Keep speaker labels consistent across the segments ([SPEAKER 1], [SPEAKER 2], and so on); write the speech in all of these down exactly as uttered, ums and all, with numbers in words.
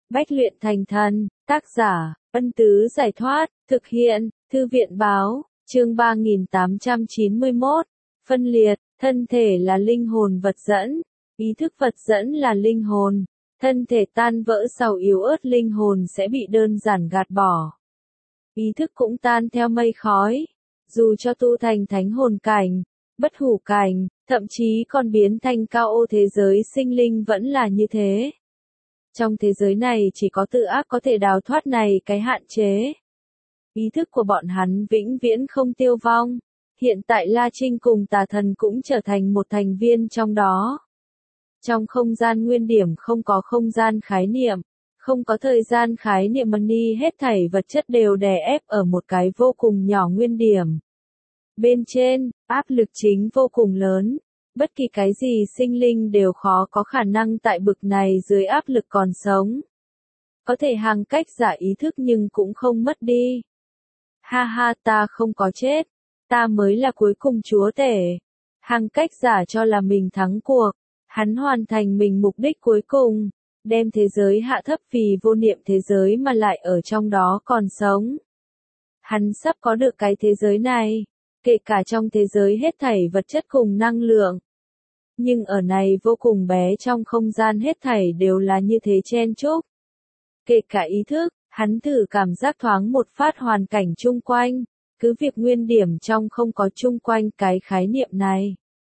[SPEAKER 1] Bách luyện thành thần, tác giả, Ân Tứ Giải Thoát, thực hiện, Thư viện Báo, chương ba nghìn tám trăm chín mươi mốt, phân liệt, thân thể là linh hồn vật dẫn, ý thức vật dẫn là linh hồn, thân thể tan vỡ sau yếu ớt linh hồn sẽ bị đơn giản gạt bỏ. Ý thức cũng tan theo mây khói, dù cho tu thành thánh hồn cảnh, bất hủ cảnh, thậm chí còn biến thành cao ô thế giới sinh linh vẫn là như thế. Trong thế giới này chỉ có tự ác có thể đào thoát này cái hạn chế. Ý thức của bọn hắn vĩnh viễn không tiêu vong. Hiện tại La Trinh cùng tà thần cũng trở thành một thành viên trong đó. Trong không gian nguyên điểm không có không gian khái niệm, không có thời gian khái niệm, money hết thảy vật chất đều đè ép ở một cái vô cùng nhỏ nguyên điểm. Bên trên, áp lực chính vô cùng lớn. Bất kỳ cái gì sinh linh đều khó có khả năng tại bực này dưới áp lực còn sống. Có thể hàng cách giả ý thức nhưng cũng không mất đi. Ha ha, ta không có chết. Ta mới là cuối cùng chúa tể. Hàng cách giả cho là mình thắng cuộc. Hắn hoàn thành mình mục đích cuối cùng. Đem thế giới hạ thấp vì vô niệm thế giới mà lại ở trong đó còn sống. Hắn sắp có được cái thế giới này. Kể cả trong thế giới hết thảy vật chất cùng năng lượng. Nhưng ở này vô cùng bé trong không gian hết thảy đều là như thế chen chúc. Kể cả ý thức, hắn thử cảm giác thoáng một phát hoàn cảnh chung quanh, cứ việc nguyên điểm trong không có chung quanh cái khái niệm này.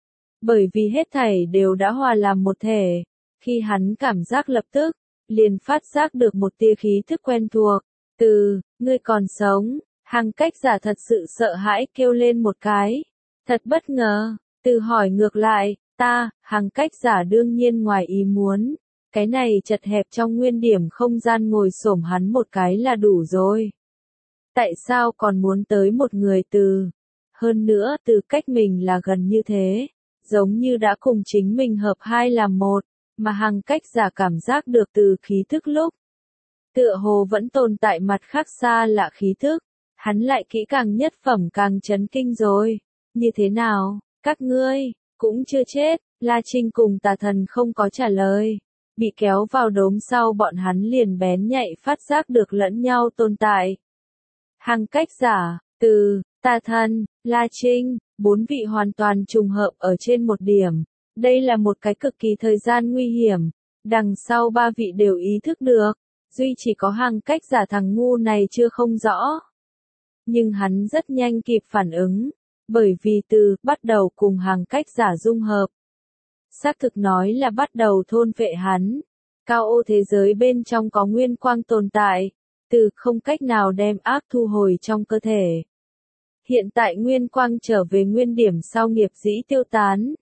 [SPEAKER 1] Bởi vì hết thảy đều đã hòa làm một thể, khi hắn cảm giác lập tức, liền phát giác được một tia khí thức quen thuộc, từ, ngươi còn sống, hàng cách giả thật sự sợ hãi kêu lên một cái, thật bất ngờ, từ hỏi ngược lại. Ta, hàng cách giả đương nhiên ngoài ý muốn, cái này chật hẹp trong nguyên điểm không gian ngồi xổm hắn một cái là đủ rồi. Tại sao còn muốn tới một người từ? Hơn nữa từ cách mình là gần như thế, giống như đã cùng chính mình hợp hai làm một, mà hàng cách giả cảm giác được từ khí thức lúc. Tựa hồ vẫn tồn tại mặt khác xa lạ khí thức, hắn lại kỹ càng nhất phẩm càng chấn kinh rồi. Như thế nào, các ngươi? Cũng chưa chết, La Trinh cùng tà thần không có trả lời. Bị kéo vào đốm sau bọn hắn liền bén nhạy phát giác được lẫn nhau tồn tại. Hàng cách giả, từ, tà thần, La Trinh, bốn vị hoàn toàn trùng hợp ở trên một điểm. Đây là một cái cực kỳ thời gian nguy hiểm. Đằng sau ba vị đều ý thức được. Duy chỉ có hàng cách giả thằng ngu này chưa không rõ. Nhưng hắn rất nhanh kịp phản ứng. Bởi vì từ bắt đầu cùng hàng cách giả dung hợp. Xác thực nói là bắt đầu thôn vệ hắn. Cao ô thế giới bên trong có nguyên quang tồn tại. Từ không cách nào đem ác thu hồi trong cơ thể. Hiện tại nguyên quang trở về nguyên điểm sau nghiệp dĩ tiêu tán.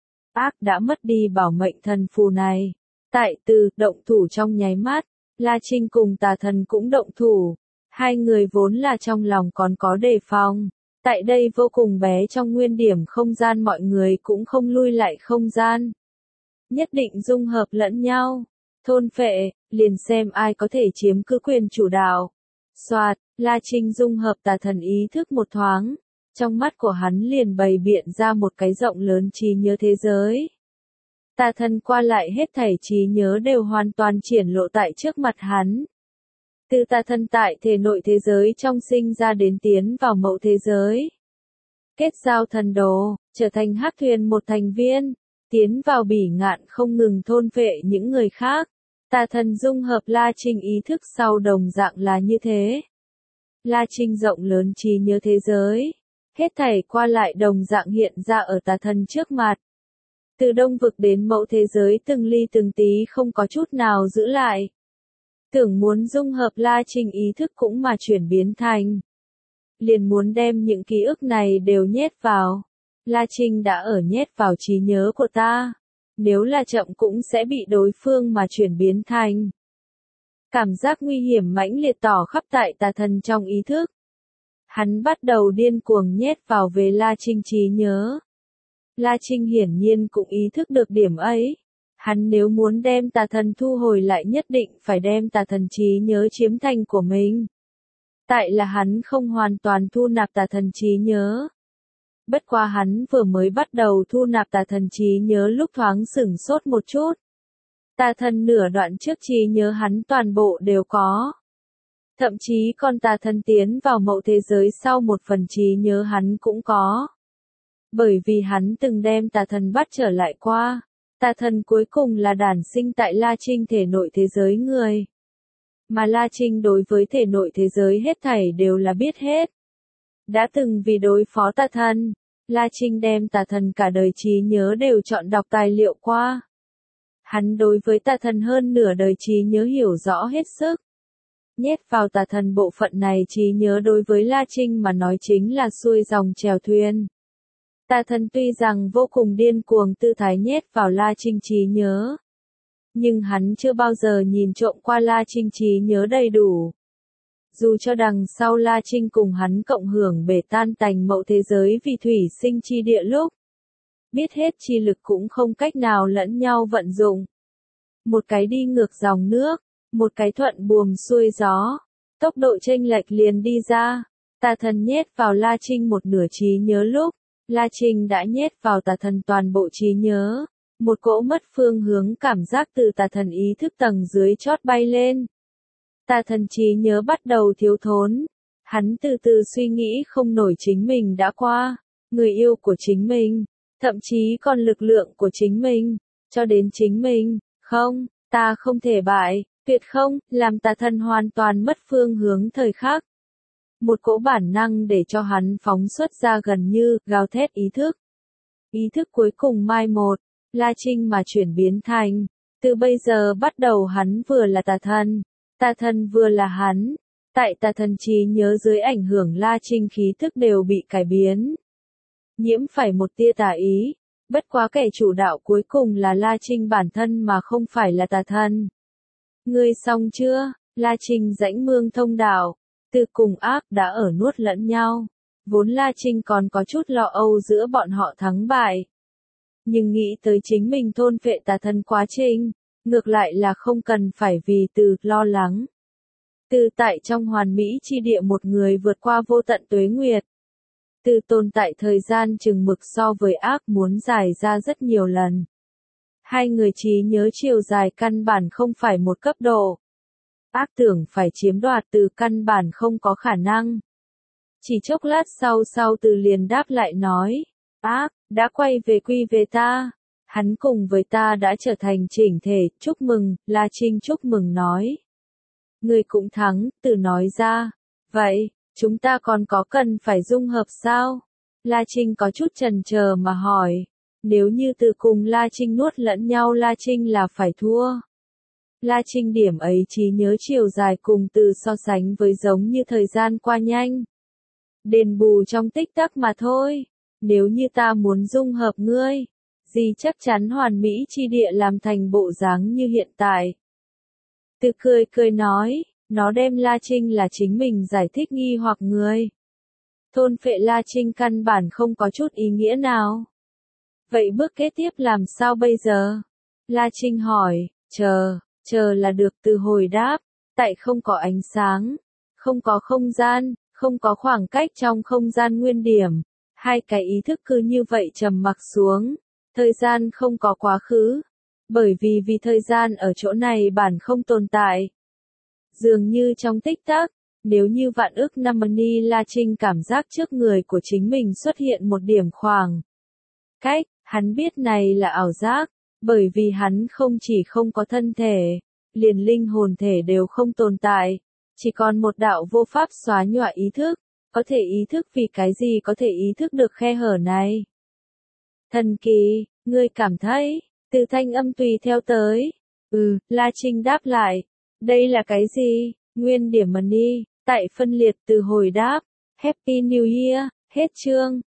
[SPEAKER 1] Ác đã mất đi bảo mệnh thần phù này. Tại từ động thủ trong nháy mắt. La Trinh cùng tà thần cũng động thủ. Hai người vốn là trong lòng còn có đề phòng. Tại đây vô cùng bé trong nguyên điểm không gian mọi người cũng không lui lại không gian. Nhất định dung hợp lẫn nhau. Thôn phệ, liền xem ai có thể chiếm cứ quyền chủ đạo. Soạt, La Trinh dung hợp tà thần ý thức một thoáng. Trong mắt của hắn liền bày biện ra một cái rộng lớn trí nhớ thế giới. Tà thần qua lại hết thảy trí nhớ đều hoàn toàn triển lộ tại trước mặt hắn. Từ tà thần tại thể nội thế giới trong sinh ra đến tiến vào mẫu thế giới. Kết giao thần đồ, trở thành hắc thuyền một thành viên, tiến vào bỉ ngạn không ngừng thôn phệ những người khác. Tà thần dung hợp La Trinh ý thức sau đồng dạng là như thế. La Trinh rộng lớn trí nhớ thế giới. Hết thảy qua lại đồng dạng hiện ra ở tà thần trước mặt. Từ đông vực đến mẫu thế giới từng ly từng tí không có chút nào giữ lại. Tưởng muốn dung hợp La Trinh ý thức cũng mà chuyển biến thành. Liền muốn đem những ký ức này đều nhét vào. La Trinh đã ở nhét vào trí nhớ của ta. Nếu là chậm cũng sẽ bị đối phương mà chuyển biến thành. Cảm giác nguy hiểm mãnh liệt tỏ khắp tại tà thần trong ý thức. Hắn bắt đầu điên cuồng nhét vào về La Trinh trí nhớ. La Trinh hiển nhiên cũng ý thức được điểm ấy. Hắn nếu muốn đem tà thần thu hồi lại nhất định phải đem tà thần trí nhớ chiếm thành của mình. Tại là hắn không hoàn toàn thu nạp tà thần trí nhớ. Bất quá hắn vừa mới bắt đầu thu nạp tà thần trí nhớ lúc thoáng sửng sốt một chút. Tà thần nửa đoạn trước trí nhớ hắn toàn bộ đều có. Thậm chí con tà thần tiến vào mậu thế giới sau một phần trí nhớ hắn cũng có. Bởi vì hắn từng đem tà thần bắt trở lại qua. Tà thần cuối cùng là đản sinh tại La Trinh thể nội thế giới người. Mà La Trinh đối với thể nội thế giới hết thảy đều là biết hết. Đã từng vì đối phó tà thần, La Trinh đem tà thần cả đời trí nhớ đều chọn đọc tài liệu qua. Hắn đối với tà thần hơn nửa đời trí nhớ hiểu rõ hết sức. Nhét vào tà thần bộ phận này trí nhớ đối với La Trinh mà nói chính là xuôi dòng chèo thuyền. Tà thần tuy rằng vô cùng điên cuồng tư thái nhét vào La Trinh trí nhớ. Nhưng hắn chưa bao giờ nhìn trộm qua La Trinh trí nhớ đầy đủ. Dù cho đằng sau La Trinh cùng hắn cộng hưởng bể tan tành mậu thế giới vì thủy sinh chi địa lúc. Biết hết chi lực cũng không cách nào lẫn nhau vận dụng. Một cái đi ngược dòng nước, một cái thuận buồm xuôi gió. Tốc độ chênh lệch liền đi ra. Tà thần nhét vào La Trinh một nửa trí nhớ lúc. La Trinh đã nhét vào tà thần toàn bộ trí nhớ. Một cỗ mất phương hướng cảm giác từ tà thần ý thức tầng dưới chót bay lên. Tà thần trí nhớ bắt đầu thiếu thốn. Hắn từ từ suy nghĩ không nổi chính mình đã qua. Người yêu của chính mình. Thậm chí còn lực lượng của chính mình. Cho đến chính mình. Không, ta không thể bại. Tuyệt không, làm tà thần hoàn toàn mất phương hướng thời khắc. Một cỗ bản năng để cho hắn phóng xuất ra gần như gào thét ý thức. Ý thức cuối cùng mai một. La Trinh mà chuyển biến thành. Từ bây giờ bắt đầu hắn vừa là tà thần. Tà thần vừa là hắn. Tại tà thần trí nhớ dưới ảnh hưởng La Trinh khí thức đều bị cải biến. Nhiễm phải một tia tà ý. Bất quá kẻ chủ đạo cuối cùng là La Trinh bản thân mà không phải là tà thần. Ngươi xong chưa? La Trinh rãnh mương thông đạo. Từ cùng ác đã ở nuốt lẫn nhau. Vốn La Trinh còn có chút lo âu giữa bọn họ thắng bại. Nhưng nghĩ tới chính mình thôn phệ tà thần quá trình, ngược lại là không cần phải vì từ lo lắng. Từ tại trong hoàn mỹ chi địa một người vượt qua vô tận tuế nguyệt. Từ tồn tại thời gian chừng mực so với ác muốn dài ra rất nhiều lần. Hai người trí nhớ chiều dài căn bản không phải một cấp độ. Ác tưởng phải chiếm đoạt từ căn bản không có khả năng. Chỉ chốc lát sau sau từ liền đáp lại nói. Ác, đã quay về quy về ta. Hắn cùng với ta đã trở thành chỉnh thể, chúc mừng, La Trinh chúc mừng nói. Người cũng thắng, từ nói ra. Vậy, chúng ta còn có cần phải dung hợp sao? La Trinh có chút chần chờ mà hỏi. Nếu như từ cùng La Trinh nuốt lẫn nhau La Trinh là phải thua. La Trinh điểm ấy trí nhớ chiều dài cùng từ so sánh với giống như thời gian qua nhanh. Đền bù trong tích tắc mà thôi. Nếu như ta muốn dung hợp ngươi, gì chắc chắn hoàn mỹ chi địa làm thành bộ dáng như hiện tại. Từ cười cười nói, nó đem La Trinh là chính mình giải thích nghi hoặc người. Thôn phệ La Trinh căn bản không có chút ý nghĩa nào. Vậy bước kế tiếp làm sao bây giờ? La Trinh hỏi, chờ, chờ là được từ hồi đáp, tại không có ánh sáng, không có không gian, không có khoảng cách trong không gian nguyên điểm. Hai cái ý thức cứ như vậy trầm mặc xuống, thời gian không có quá khứ, bởi vì vì thời gian ở chỗ này bản không tồn tại. Dường như trong tích tắc, nếu như vạn ước năm ni La Trinh cảm giác trước người của chính mình xuất hiện một điểm khoảng cách, hắn biết này là ảo giác, bởi vì hắn không chỉ không có thân thể, liền linh hồn thể đều không tồn tại, chỉ còn một đạo vô pháp xóa nhòa ý thức. Có thể ý thức vì cái gì có thể ý thức được khe hở này? Thần kỳ, ngươi cảm thấy, từ thanh âm tùy theo tới. Ừ, La Trinh đáp lại. Đây là cái gì? Nguyên điểm money, tại phân liệt từ hồi đáp. Happy New Year, hết chương.